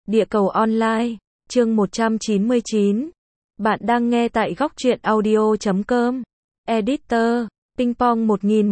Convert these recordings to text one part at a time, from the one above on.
Địa cầu online, chương 199. Bạn đang nghe tại góc truyện audio.com. Editor, Ping Pong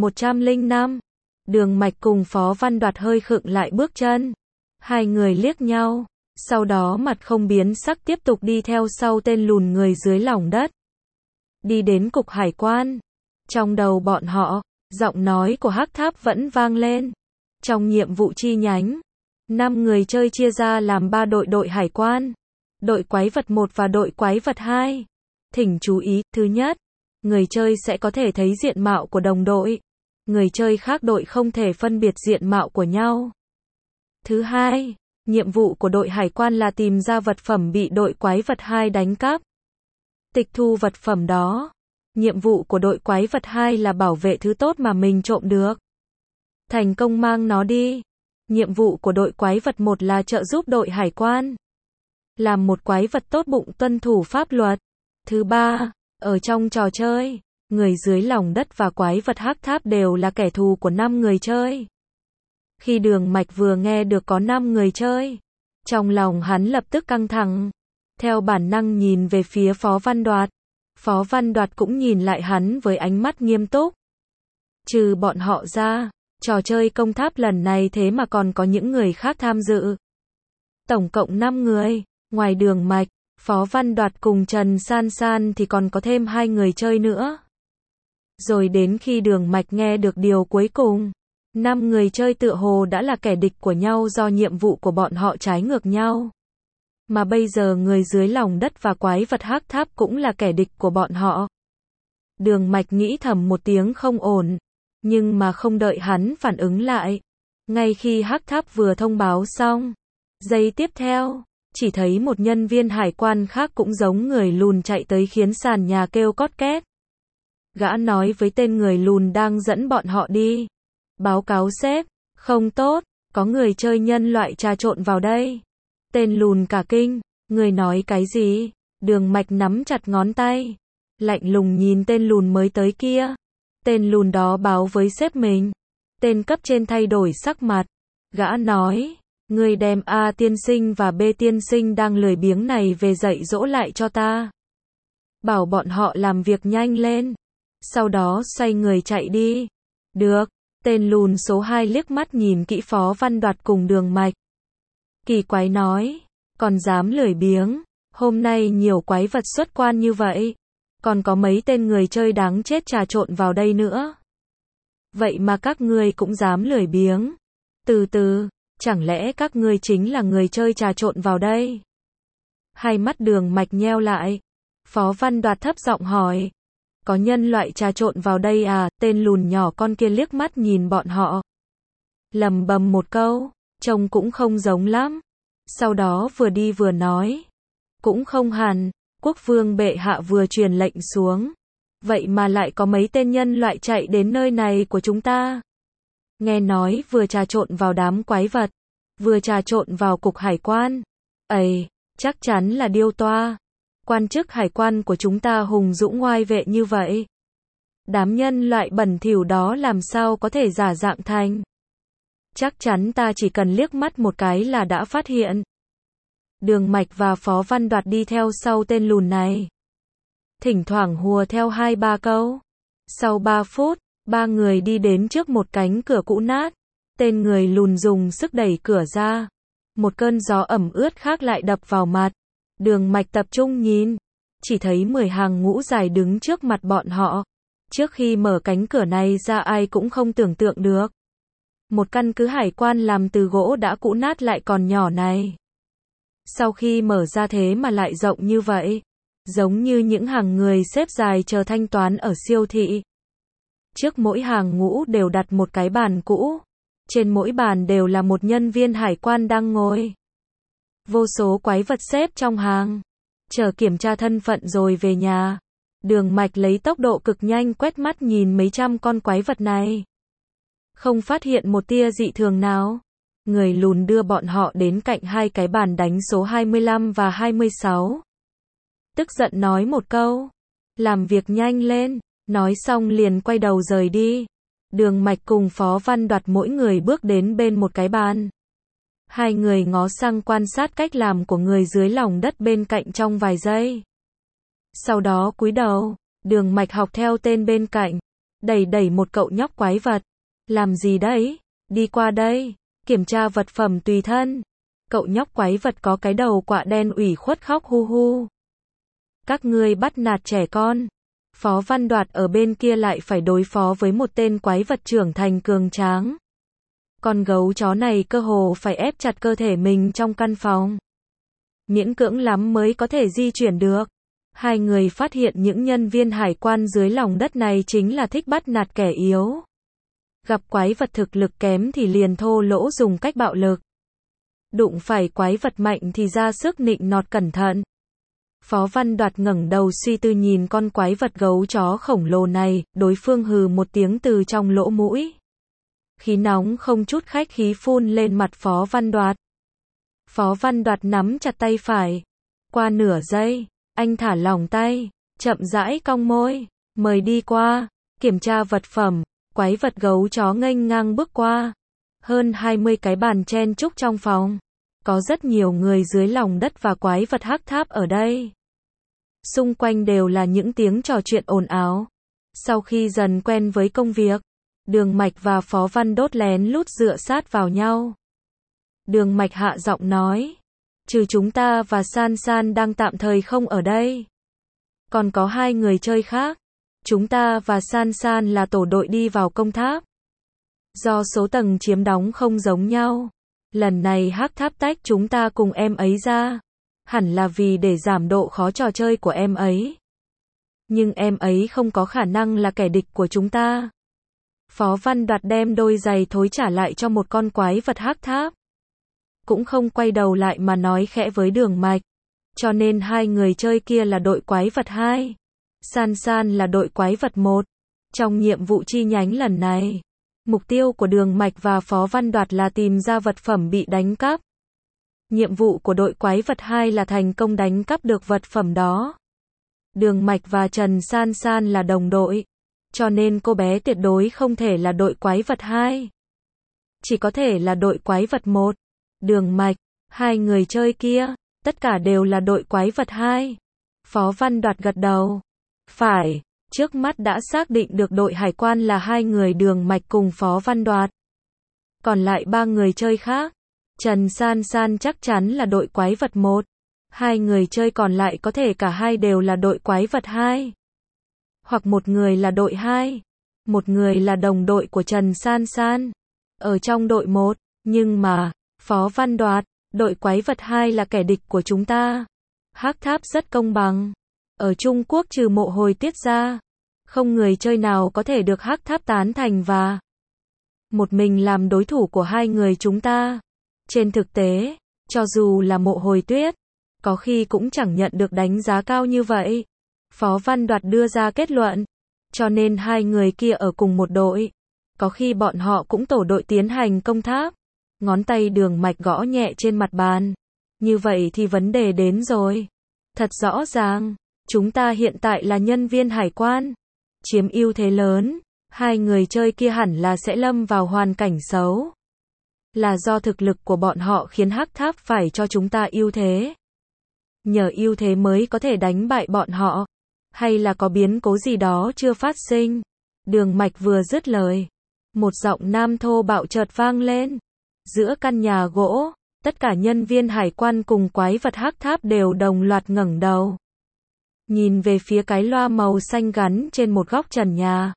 1105. Đường Mạch cùng Phó Văn Đoạt hơi khựng lại bước chân. Hai người liếc nhau, sau đó mặt không biến sắc tiếp tục đi theo sau tên lùn người dưới lòng đất. Đi đến cục hải quan. Trong đầu bọn họ, giọng nói của Hắc Tháp vẫn vang lên. Trong nhiệm vụ chi nhánh, 5 người chơi chia ra làm 3 đội hải quan. Đội quái vật 1 và đội quái vật 2. Thỉnh chú ý, thứ nhất, người chơi sẽ có thể thấy diện mạo của đồng đội. Người chơi khác đội không thể phân biệt diện mạo của nhau. Thứ hai, nhiệm vụ của đội hải quan là tìm ra vật phẩm bị đội quái vật 2 đánh cắp. Tịch thu vật phẩm đó. Nhiệm vụ của đội quái vật 2 là bảo vệ thứ tốt mà mình trộm được. Thành công mang nó đi. Nhiệm vụ của đội quái vật 1 là trợ giúp đội hải quan. Làm một quái vật tốt bụng tuân thủ pháp luật. Thứ ba, ở trong trò chơi, người dưới lòng đất và quái vật Hắc Tháp đều là kẻ thù của 5 người chơi. Khi Đường Mạch vừa nghe được có 5 người chơi, trong lòng hắn lập tức căng thẳng. Theo bản năng nhìn về phía Phó Văn Đoạt. Phó Văn Đoạt cũng nhìn lại hắn với ánh mắt nghiêm túc. Trừ bọn họ ra, trò chơi công tháp lần này thế mà còn có những người khác tham dự. Tổng cộng 5 người, ngoài Đường Mạch, Phó Văn Đoạt cùng Trần San San thì còn có thêm 2 người chơi nữa. Rồi đến khi Đường Mạch nghe được điều cuối cùng, 5 người chơi tựa hồ đã là kẻ địch của nhau do nhiệm vụ của bọn họ trái ngược nhau. Mà bây giờ người dưới lòng đất và quái vật Hắc Tháp cũng là kẻ địch của bọn họ. Đường Mạch nghĩ thầm một tiếng không ổn, nhưng mà không đợi hắn phản ứng lại. Ngay khi Hắc Tháp vừa thông báo xong, giây tiếp theo, chỉ thấy một nhân viên hải quan khác cũng giống người lùn chạy tới khiến sàn nhà kêu cót két. Gã nói với tên người lùn đang dẫn bọn họ đi. Báo cáo sếp, không tốt, có người chơi nhân loại trà trộn vào đây. Tên lùn cả kinh, người nói cái gì? Đường Mạch nắm chặt ngón tay, lạnh lùng nhìn tên lùn mới tới kia. Tên lùn đó báo với sếp mình. Tên cấp trên thay đổi sắc mặt. Gã nói, người đem A tiên sinh và B tiên sinh đang lười biếng này về dạy dỗ lại cho ta. Bảo bọn họ làm việc nhanh lên. Sau đó xoay người chạy đi. Được, tên lùn số 2 liếc mắt nhìn kỹ Phó Văn Đoạt cùng Đường Mạch. Kỳ quái nói, còn dám lười biếng, hôm nay nhiều quái vật xuất quan như vậy. Còn có mấy tên người chơi đáng chết trà trộn vào đây nữa. Vậy mà các ngươi cũng dám lười biếng. Từ từ, chẳng lẽ các ngươi chính là người chơi trà trộn vào đây? Hai mắt Đường Mạch nheo lại. Phó Văn Đoạt thấp giọng hỏi. Có nhân loại trà trộn vào đây à? Tên lùn nhỏ con kia liếc mắt nhìn bọn họ. Lầm bầm một câu, trông cũng không giống lắm. Sau đó vừa đi vừa nói. Cũng không hẳn. Quốc vương bệ hạ vừa truyền lệnh xuống. Vậy mà lại có mấy tên nhân loại chạy đến nơi này của chúng ta. Nghe nói vừa trà trộn vào đám quái vật, vừa trà trộn vào cục hải quan. Ây, chắc chắn là điêu toa. Quan chức hải quan của chúng ta hùng dũng ngoai vệ như vậy. Đám nhân loại bẩn thỉu đó làm sao có thể giả dạng thành. Chắc chắn ta chỉ cần liếc mắt một cái là đã phát hiện. Đường Mạch và Phó Văn Đoạt đi theo sau tên lùn này. Thỉnh thoảng hùa theo 2-3 câu. Sau 3 phút, 3 người đi đến trước một cánh cửa cũ nát. Tên người lùn dùng sức đẩy cửa ra. Một cơn gió ẩm ướt khác lại đập vào mặt. Đường Mạch tập trung nhìn. Chỉ thấy 10 hàng ngũ dài đứng trước mặt bọn họ. Trước khi mở cánh cửa này ra ai cũng không tưởng tượng được. Một căn cứ hải quan làm từ gỗ đã cũ nát lại còn nhỏ này. Sau khi mở ra thế mà lại rộng như vậy. Giống như những hàng người xếp dài chờ thanh toán ở siêu thị. Trước mỗi hàng ngũ đều đặt một cái bàn cũ. Trên mỗi bàn đều là một nhân viên hải quan đang ngồi. Vô số quái vật xếp trong hàng. Chờ kiểm tra thân phận rồi về nhà. Đường Mạch lấy tốc độ cực nhanh quét mắt nhìn mấy trăm con quái vật này. Không phát hiện một tia dị thường nào. Người lùn đưa bọn họ đến cạnh hai cái bàn đánh số 25 và 26. Tức giận nói một câu. Làm việc nhanh lên. Nói xong liền quay đầu rời đi. Đường Mạch cùng Phó Văn Đoạt mỗi người bước đến bên một cái bàn. Hai người ngó sang quan sát cách làm của người dưới lòng đất bên cạnh trong vài giây. Sau đó cúi đầu, Đường Mạch học theo tên bên cạnh, đẩy đẩy một cậu nhóc quái vật. Làm gì đấy? Đi qua đây, kiểm tra vật phẩm tùy thân. Cậu nhóc quái vật có cái đầu quạ đen ủy khuất khóc hu hu. Các ngươi bắt nạt trẻ con. Phó Văn Đoạt ở bên kia lại phải đối phó với một tên quái vật trưởng thành cường tráng. Con gấu chó này cơ hồ phải ép chặt cơ thể mình trong căn phòng. Miễn cưỡng lắm mới có thể di chuyển được. Hai người phát hiện những nhân viên hải quan dưới lòng đất này chính là thích bắt nạt kẻ yếu. Gặp quái vật thực lực kém thì liền thô lỗ dùng cách bạo lực. Đụng phải quái vật mạnh thì ra sức nịnh nọt cẩn thận. Phó Văn Đoạt ngẩng đầu suy tư nhìn con quái vật gấu chó khổng lồ này, đối phương hừ một tiếng từ trong lỗ mũi. Khí nóng không chút khách khí phun lên mặt Phó Văn Đoạt. Phó Văn Đoạt nắm chặt tay phải. Qua nửa giây, anh thả lỏng tay, chậm rãi cong môi, mời đi qua, kiểm tra vật phẩm. Quái vật gấu chó nghênh ngang bước qua. Hơn 20 cái bàn chen chúc trong phòng. Có rất nhiều người dưới lòng đất và quái vật hắc tháp ở đây. Xung quanh đều là những tiếng trò chuyện ồn ào. Sau khi dần quen với công việc, Đường Mạch và Phó Văn Đốt lén lút dựa sát vào nhau. Đường Mạch hạ giọng nói, trừ chúng ta và San San đang tạm thời không ở đây. Còn có hai người chơi khác. Chúng ta và San San là tổ đội đi vào công tháp. Do số tầng chiếm đóng không giống nhau, lần này hắc tháp tách chúng ta cùng em ấy ra. Hẳn là vì để giảm độ khó trò chơi của em ấy. Nhưng em ấy không có khả năng là kẻ địch của chúng ta. Phó Văn Đoạt đem đôi giày thối trả lại cho một con quái vật hắc tháp. Cũng không quay đầu lại mà nói khẽ với Đường Mạch. Cho nên hai người chơi kia là đội quái vật 2. San San là đội quái vật 1. Trong nhiệm vụ chi nhánh lần này, mục tiêu của Đường Mạch và Phó Văn Đoạt là tìm ra vật phẩm bị đánh cắp. Nhiệm vụ của đội quái vật 2 là thành công đánh cắp được vật phẩm đó. Đường Mạch và Trần San San là đồng đội, cho nên cô bé tuyệt đối không thể là đội quái vật 2. Chỉ có thể là đội quái vật 1. Đường Mạch, hai người chơi kia, tất cả đều là đội quái vật 2. Phó Văn Đoạt gật đầu. Phải, trước mắt đã xác định được đội hải quan là hai người Đường Mạch cùng Phó Văn Đoạt. Còn lại ba người chơi khác, Trần San San chắc chắn là đội quái vật 1. Hai người chơi còn lại có thể cả hai đều là đội quái vật 2. Hoặc một người là đội 2. Một người là đồng đội của Trần San San. Ở trong đội 1, nhưng mà, Phó Văn Đoạt, đội quái vật 2 là kẻ địch của chúng ta. Hắc tháp rất công bằng. Ở Trung Quốc trừ Mộ Hồi Tiết ra, không người chơi nào có thể được hắc tháp tán thành và một mình làm đối thủ của hai người chúng ta. Trên thực tế, cho dù là Mộ Hồi Tuyết, có khi cũng chẳng nhận được đánh giá cao như vậy. Phó Văn Đoạt đưa ra kết luận, cho nên hai người kia ở cùng một đội. Có khi bọn họ cũng tổ đội tiến hành công tháp. Ngón tay Đường Mạch gõ nhẹ trên mặt bàn. Như vậy thì vấn đề đến rồi. Thật rõ ràng, chúng ta hiện tại là nhân viên hải quan. Chiếm ưu thế lớn, hai người chơi kia hẳn là sẽ lâm vào hoàn cảnh xấu. Là do thực lực của bọn họ khiến hắc tháp phải cho chúng ta ưu thế. Nhờ ưu thế mới có thể đánh bại bọn họ. Hay là có biến cố gì đó chưa phát sinh. Đường Mạch vừa dứt lời, một giọng nam thô bạo chợt vang lên. Giữa căn nhà gỗ, tất cả nhân viên hải quan cùng quái vật hắc tháp đều đồng loạt ngẩng đầu. Nhìn về phía cái loa màu xanh gắn trên một góc trần nhà.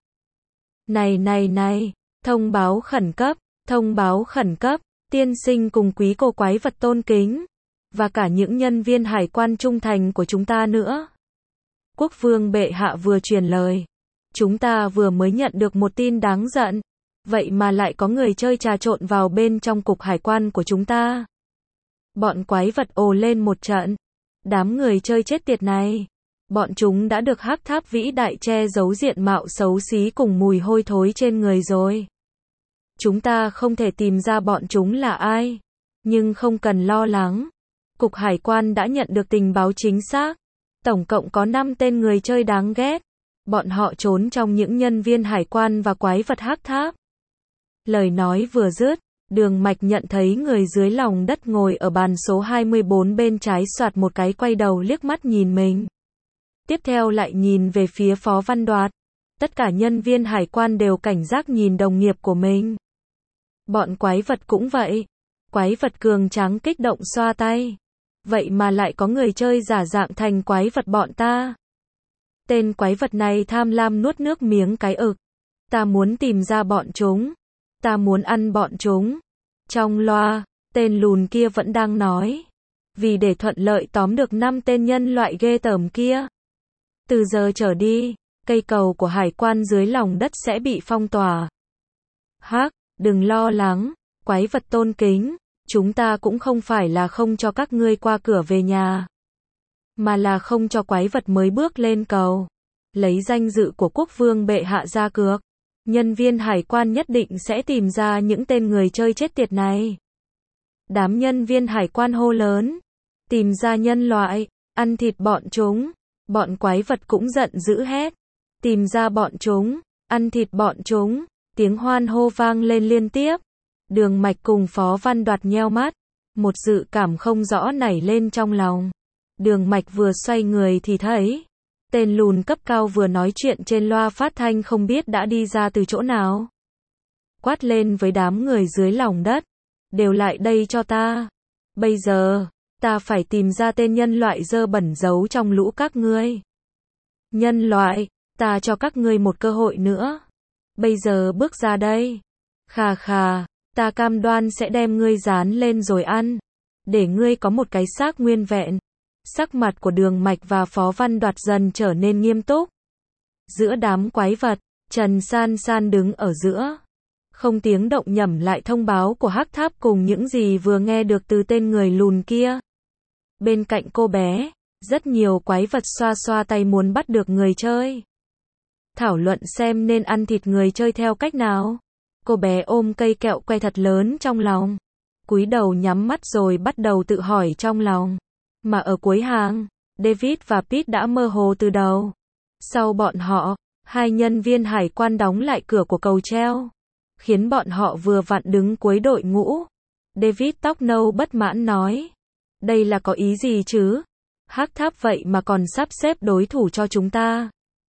Này, thông báo khẩn cấp, tiên sinh cùng quý cô quái vật tôn kính. Và cả những nhân viên hải quan trung thành của chúng ta nữa. Quốc vương bệ hạ vừa truyền lời. Chúng ta vừa mới nhận được một tin đáng giận. Vậy mà lại có người chơi trà trộn vào bên trong cục hải quan của chúng ta. Bọn quái vật ồ lên một trận. Đám người chơi chết tiệt này. Bọn chúng đã được hắc tháp vĩ đại che giấu diện mạo xấu xí cùng mùi hôi thối trên người rồi. Chúng ta không thể tìm ra bọn chúng là ai. Nhưng không cần lo lắng. Cục hải quan đã nhận được tình báo chính xác. Tổng cộng có 5 tên người chơi đáng ghét. Bọn họ trốn trong những nhân viên hải quan và quái vật hắc tháp. Lời nói vừa dứt, Đường Mạch nhận thấy người dưới lòng đất ngồi ở bàn số 24 bên trái soạt một cái quay đầu liếc mắt nhìn mình. Tiếp theo lại nhìn về phía Phó Văn Đoạt. Tất cả nhân viên hải quan đều cảnh giác nhìn đồng nghiệp của mình. Bọn quái vật cũng vậy. Quái vật cường tráng kích động xoa tay. Vậy mà lại có người chơi giả dạng thành quái vật bọn ta. Tên quái vật này tham lam nuốt nước miếng cái ực. Ta muốn tìm ra bọn chúng. Ta muốn ăn bọn chúng. Trong loa, tên lùn kia vẫn đang nói. Vì để thuận lợi tóm được 5 tên nhân loại ghê tởm kia. Từ giờ trở đi, cây cầu của hải quan dưới lòng đất sẽ bị phong tỏa. Hắc, đừng lo lắng, quái vật tôn kính. Chúng ta cũng không phải là không cho các ngươi qua cửa về nhà. Mà là không cho quái vật mới bước lên cầu. Lấy danh dự của quốc vương bệ hạ ra cược. Nhân viên hải quan nhất định sẽ tìm ra những tên người chơi chết tiệt này. Đám nhân viên hải quan hô lớn. Tìm ra nhân loại, ăn thịt bọn chúng. Bọn quái vật cũng giận dữ hét. Tìm ra bọn chúng, ăn thịt bọn chúng. Tiếng hoan hô vang lên liên tiếp. Đường Mạch cùng Phó Văn Đoạt nheo mắt. Một dự cảm không rõ nảy lên trong lòng. Đường Mạch vừa xoay người thì thấy. Tên lùn cấp cao vừa nói chuyện trên loa phát thanh không biết đã đi ra từ chỗ nào. Quát lên với đám người dưới lòng đất. Đều lại đây cho ta. Bây giờ, ta phải tìm ra tên nhân loại dơ bẩn giấu trong lũ các ngươi. Nhân loại, ta cho các ngươi một cơ hội nữa. Bây giờ bước ra đây. Khà khà, ta cam đoan sẽ đem ngươi dán lên rồi ăn. Để ngươi có một cái xác nguyên vẹn. Sắc mặt của Đường Mạch và Phó Văn Đoạt dần trở nên nghiêm túc. Giữa đám quái vật, Trần San San đứng ở giữa. Không tiếng động nhẩm lại thông báo của Hắc Tháp cùng những gì vừa nghe được từ tên người lùn kia. Bên cạnh cô bé, rất nhiều quái vật xoa xoa tay muốn bắt được người chơi. Thảo luận xem nên ăn thịt người chơi theo cách nào. Cô bé ôm cây kẹo que thật lớn trong lòng. Cúi đầu nhắm mắt rồi bắt đầu tự hỏi trong lòng. Mà ở cuối hàng, David và Pete đã mơ hồ từ đầu. Sau bọn họ, 2 nhân viên hải quan đóng lại cửa của cầu treo. Khiến bọn họ vừa vặn đứng cuối đội ngũ. David tóc nâu bất mãn nói. Đây là có ý gì chứ? Hắc Tháp vậy mà còn sắp xếp đối thủ cho chúng ta.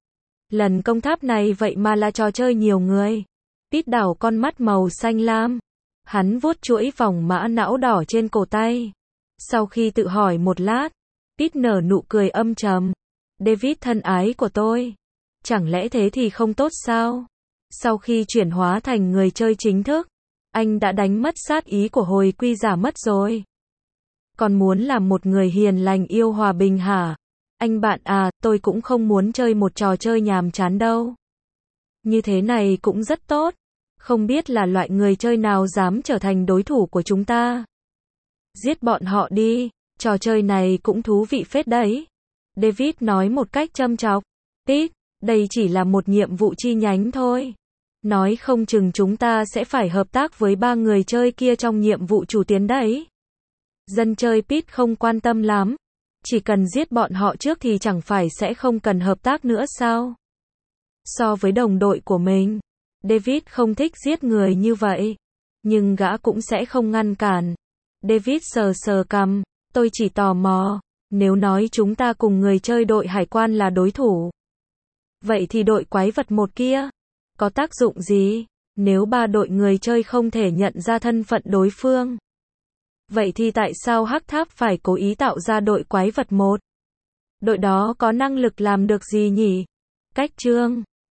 Lần công tháp này vậy mà là trò chơi nhiều người. Pete đảo con mắt màu xanh lam. Hắn vuốt chuỗi vòng mã não đỏ trên cổ tay. Sau khi tự hỏi một lát, Pete nở nụ cười âm trầm. David thân ái của tôi. Chẳng lẽ thế thì không tốt sao? Sau khi chuyển hóa thành người chơi chính thức, anh đã đánh mất sát ý của hồi quy giả mất rồi. Còn muốn làm một người hiền lành yêu hòa bình hả? Anh bạn à, tôi cũng không muốn chơi một trò chơi nhàm chán đâu. Như thế này cũng rất tốt. Không biết là loại người chơi nào dám trở thành đối thủ của chúng ta. Giết bọn họ đi, trò chơi này cũng thú vị phết đấy. David nói một cách châm chọc. Pete, đây chỉ là một nhiệm vụ chi nhánh thôi. Nói không chừng chúng ta sẽ phải hợp tác với 3 người chơi kia trong nhiệm vụ chủ tuyến đấy. Dân chơi Pete không quan tâm lắm. Chỉ cần giết bọn họ trước thì chẳng phải sẽ không cần hợp tác nữa sao? So với đồng đội của mình, David không thích giết người như vậy. Nhưng gã cũng sẽ không ngăn cản. David sờ sờ cằm. Tôi chỉ tò mò. Nếu nói chúng ta cùng người chơi đội hải quan là đối thủ. Vậy thì đội quái vật một kia có tác dụng gì? Nếu 3 đội người chơi không thể nhận ra thân phận đối phương. Vậy thì tại sao Hắc Tháp phải cố ý tạo ra đội quái vật một? Đội đó có năng lực làm được gì nhỉ? Cách chương